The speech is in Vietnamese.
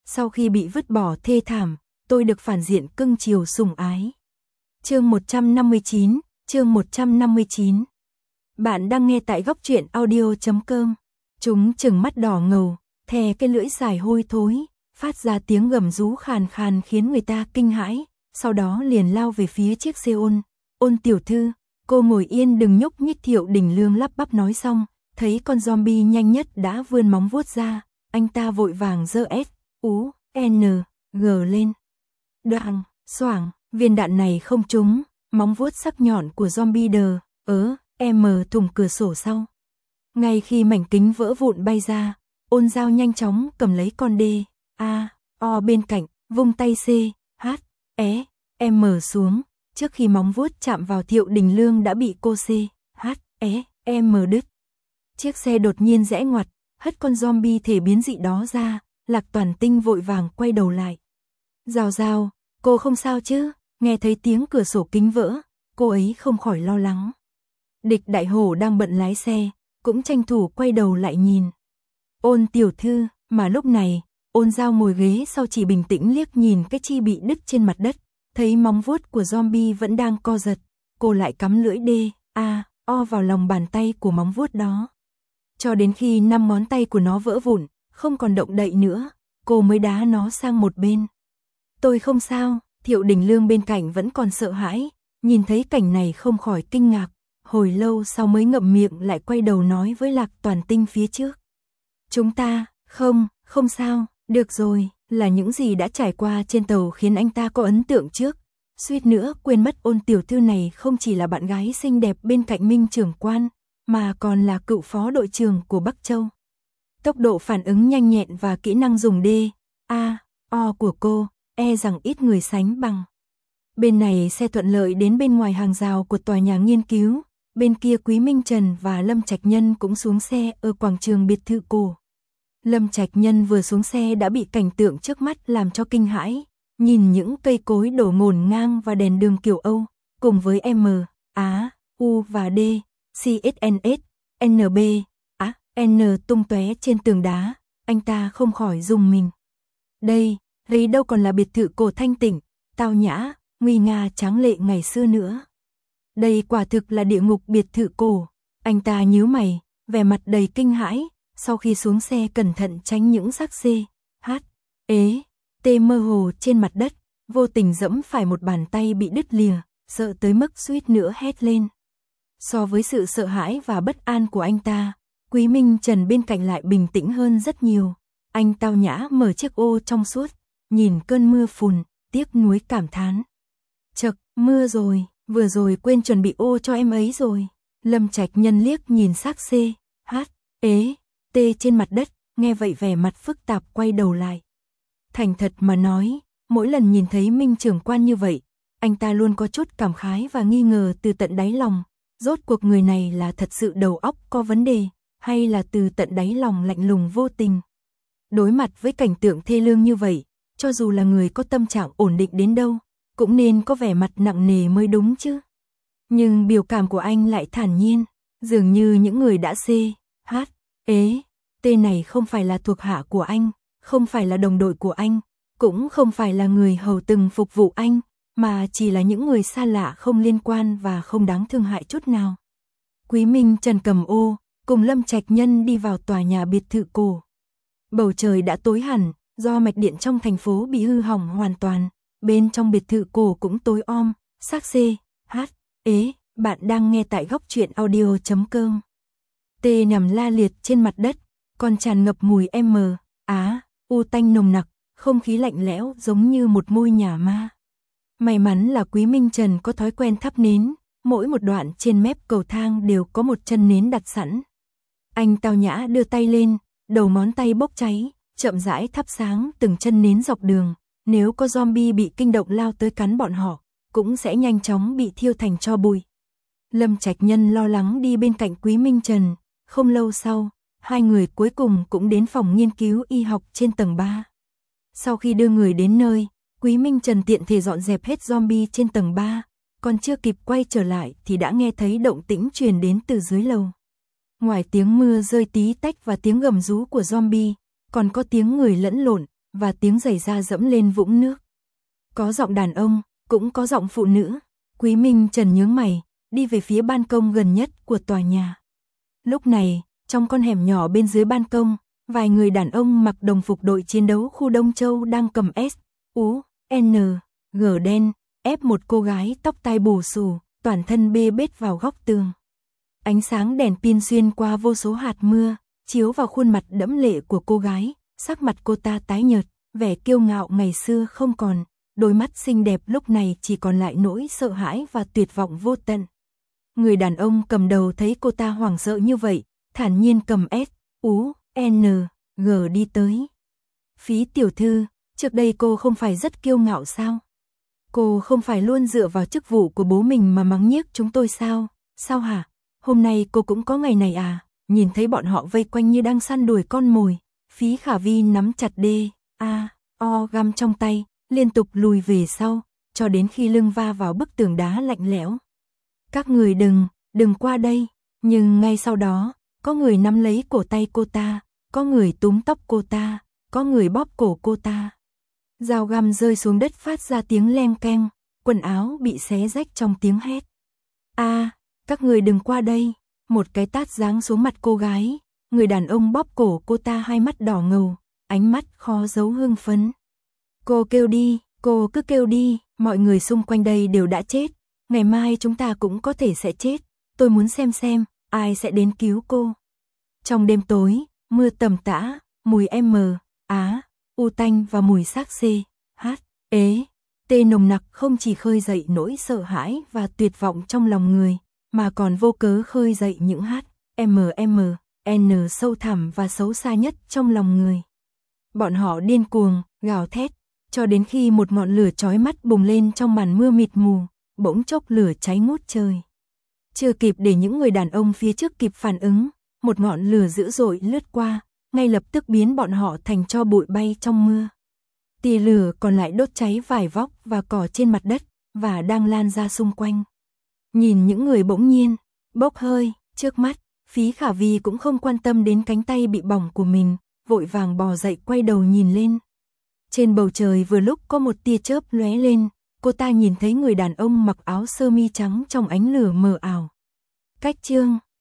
Sau khi bị vứt bỏ thê thảm, tôi được phản diện cưng chiều sủng ái. Chương 159, chương 159. Bạn đang nghe tại góc truyện audio.com. Chúng trừng mắt đỏ ngầu, thè cái lưỡi dài hôi thối, phát ra tiếng gầm rú khàn khàn khiến người ta kinh hãi, sau đó liền lao về phía chiếc xe ôn. Ôn tiểu thư, cô ngồi yên đừng nhúc nhích. Thiệu Đình Lương lắp bắp nói xong, thấy con zombie nhanh nhất đã vươn móng vuốt ra, anh ta vội vàng giơ S.U.N.G lên. Đoàng, xoảng, viên đạn này không trúng, móng vuốt sắc nhọn của zombie đờ, thủng cửa sổ sau. Ngay khi mảnh kính vỡ vụn bay ra, Ôn Dao nhanh chóng cầm lấy con D.A.O bên cạnh, vung tay C.H.E.M xuống, trước khi móng vuốt chạm vào Thiệu Đình Lương đã bị cô C.H.E.M đứt. Chiếc xe đột nhiên rẽ ngoặt, hất con zombie thể biến dị đó ra, Lạc Toàn Tinh vội vàng quay đầu lại. Dao Dao, cô không sao chứ? Nghe thấy tiếng cửa sổ kính vỡ, cô ấy không khỏi lo lắng. Địch Đại Hổ đang bận lái xe, cũng tranh thủ quay đầu lại nhìn. Ôn tiểu thư, mà lúc này, Ôn Dao ngồi ghế sau chỉ bình tĩnh liếc nhìn cái chi bị đứt trên mặt đất, thấy móng vuốt của zombie vẫn đang co giật, cô lại cắm lưỡi D.A.O vào lòng bàn tay của móng vuốt đó. Cho đến khi 5 ngón tay của nó vỡ vụn, không còn động đậy nữa, cô mới đá nó sang một bên. Tôi không sao. Thiệu Đình Lương bên cạnh vẫn còn sợ hãi, nhìn thấy cảnh này không khỏi kinh ngạc, hồi lâu sau mới ngậm miệng lại quay đầu nói với Lạc Toàn Tinh phía trước. Chúng ta, không sao, được rồi, là những gì đã trải qua trên tàu khiến anh ta có ấn tượng trước. Suýt nữa quên mất Ôn tiểu thư này không chỉ là bạn gái xinh đẹp bên cạnh Minh trưởng quan, mà còn là cựu phó đội trưởng của Bắc Châu. Tốc độ phản ứng nhanh nhẹn và kỹ năng dùng D.A.O của cô, e rằng ít người sánh bằng. Bên này xe thuận lợi đến bên ngoài hàng rào của tòa nhà nghiên cứu, bên kia Quý Minh Trần và Lâm Trạch Nhân cũng xuống xe ở quảng trường biệt thự cổ. Lâm Trạch Nhân vừa xuống xe đã bị cảnh tượng trước mắt làm cho kinh hãi, nhìn những cây cối đổ ngổn ngang và đèn đường kiểu Âu, cùng với M, A, U và D, CSNS, NB, A, N tung tóe trên tường đá, anh ta không khỏi rùng mình. Đây đâu còn là biệt thự cổ thanh tịnh, tao nhã, nguy nga tráng lệ ngày xưa nữa. Đây quả thực là địa ngục biệt thự cổ. Anh ta nhíu mày, vẻ mặt đầy kinh hãi, sau khi xuống xe cẩn thận tránh những xác T mơ hồ trên mặt đất, vô tình dẫm phải một bàn tay bị đứt lìa, sợ tới mức suýt nữa hét lên. So với sự sợ hãi và bất an của anh ta, Quý Minh Trần bên cạnh lại bình tĩnh hơn rất nhiều. Anh tao nhã mở chiếc ô trong suốt, nhìn cơn mưa phùn, tiếc nuối cảm thán. Chậc, mưa rồi, vừa rồi quên chuẩn bị ô cho em ấy rồi. Lâm Trạch Nhân liếc nhìn xác C.H.E.T trên mặt đất, nghe vậy vẻ mặt phức tạp quay đầu lại. Thành thật mà nói, mỗi lần nhìn thấy Minh trưởng quan như vậy, anh ta luôn có chút cảm khái và nghi ngờ từ tận đáy lòng. Rốt cuộc người này là thật sự đầu óc có vấn đề, hay là từ tận đáy lòng lạnh lùng vô tình. Đối mặt với cảnh tượng thê lương như vậy, cho dù là người có tâm trạng ổn định đến đâu, cũng nên có vẻ mặt nặng nề mới đúng chứ. Nhưng biểu cảm của anh lại thản nhiên, dường như những người đã C.H.E.T này không phải là thuộc hạ của anh, không phải là đồng đội của anh, cũng không phải là người hầu từng phục vụ anh, mà chỉ là những người xa lạ không liên quan và không đáng thương hại chút nào. Quý Minh Trần cầm ô, cùng Lâm Trạch Nhân đi vào tòa nhà biệt thự cổ. Bầu trời đã tối hẳn, do mạch điện trong thành phố bị hư hỏng hoàn toàn, bên trong biệt thự cổ cũng tối om, xác C.H.E. Bạn đang nghe tại góc truyện audio.com. T nằm la liệt trên mặt đất, còn tràn ngập mùi U tanh nồng nặc, không khí lạnh lẽo giống như một ngôi nhà ma. May mắn là Quý Minh Trần có thói quen thắp nến, mỗi một đoạn trên mép cầu thang đều có một chân nến đặt sẵn. Anh tao nhã đưa tay lên, đầu ngón tay bốc cháy, chậm rãi thắp sáng từng chân nến dọc đường, nếu có zombie bị kinh động lao tới cắn bọn họ, cũng sẽ nhanh chóng bị thiêu thành tro bụi. Lâm Trạch Nhân lo lắng đi bên cạnh Quý Minh Trần, không lâu sau, hai người cuối cùng cũng đến phòng nghiên cứu y học trên tầng 3. Sau khi đưa người đến nơi, Quý Minh Trần tiện thể dọn dẹp hết zombie trên tầng 3, còn chưa kịp quay trở lại thì đã nghe thấy động tĩnh truyền đến từ dưới lầu. Ngoài tiếng mưa rơi tí tách và tiếng gầm rú của zombie, còn có tiếng người lẫn lộn và tiếng giày da dẫm lên vũng nước. Có giọng đàn ông, cũng có giọng phụ nữ. Quý Minh Trần nhướng mày, đi về phía ban công gần nhất của tòa nhà. Lúc này, trong con hẻm nhỏ bên dưới ban công, vài người đàn ông mặc đồng phục đội chiến đấu khu Đông Châu đang cầm S.U.N.G đen, ép một cô gái tóc tai bù xù, toàn thân bê bết vào góc tường. Ánh sáng đèn pin xuyên qua vô số hạt mưa, chiếu vào khuôn mặt đẫm lệ của cô gái, sắc mặt cô ta tái nhợt, vẻ kiêu ngạo ngày xưa không còn, đôi mắt xinh đẹp lúc này chỉ còn lại nỗi sợ hãi và tuyệt vọng vô tận. Người đàn ông cầm đầu thấy cô ta hoảng sợ như vậy, thản nhiên cầm S.U.N.G đi tới. Phí tiểu thư, trước đây cô không phải rất kiêu ngạo sao? Cô không phải luôn dựa vào chức vụ của bố mình mà mắng nhiếc chúng tôi sao? Sao hả? Hôm nay cô cũng có ngày này à? Nhìn thấy bọn họ vây quanh như đang săn đuổi con mồi. Phí Khả Vi nắm chặt D.A.O găm trong tay, liên tục lùi về sau, cho đến khi lưng va vào bức tường đá lạnh lẽo. Các người đừng qua đây. Nhưng ngay sau đó, có người nắm lấy cổ tay cô ta, có người túm tóc cô ta, có người bóp cổ cô ta. Dao găm rơi xuống đất phát ra tiếng leng keng, quần áo bị xé rách trong tiếng hét. Các người đừng qua đây. Một cái tát giáng xuống mặt cô gái, người đàn ông bóp cổ cô ta, hai mắt đỏ ngầu, ánh mắt khó giấu hưng phấn. Cô kêu đi, cô cứ kêu đi, mọi người xung quanh đây đều đã chết, ngày mai chúng ta cũng có thể sẽ chết, tôi muốn xem ai sẽ đến cứu cô. Trong đêm tối, mưa tầm tã, mùi U tanh và mùi xác T nồng nặc không chỉ khơi dậy nỗi sợ hãi và tuyệt vọng trong lòng người, mà còn vô cớ khơi dậy những N sâu thẳm và xấu xa nhất trong lòng người. Bọn họ điên cuồng, gào thét, cho đến khi một ngọn lửa chói mắt bùng lên trong màn mưa mịt mù, bỗng chốc lửa cháy ngút trời. Chưa kịp để những người đàn ông phía trước kịp phản ứng, một ngọn lửa dữ dội lướt qua, ngay lập tức biến bọn họ thành tro bụi bay trong mưa. Tia lửa còn lại đốt cháy vải vóc và cỏ trên mặt đất, và đang lan ra xung quanh. Nhìn những người bỗng nhiên bốc hơi trước mắt, Phí Khả Vi cũng không quan tâm đến cánh tay bị bỏng của mình, vội vàng bò dậy quay đầu nhìn lên. Trên bầu trời vừa lúc có một tia chớp lóe lên, cô ta nhìn thấy người đàn ông mặc áo sơ mi trắng trong ánh lửa mờ ảo. Cách chương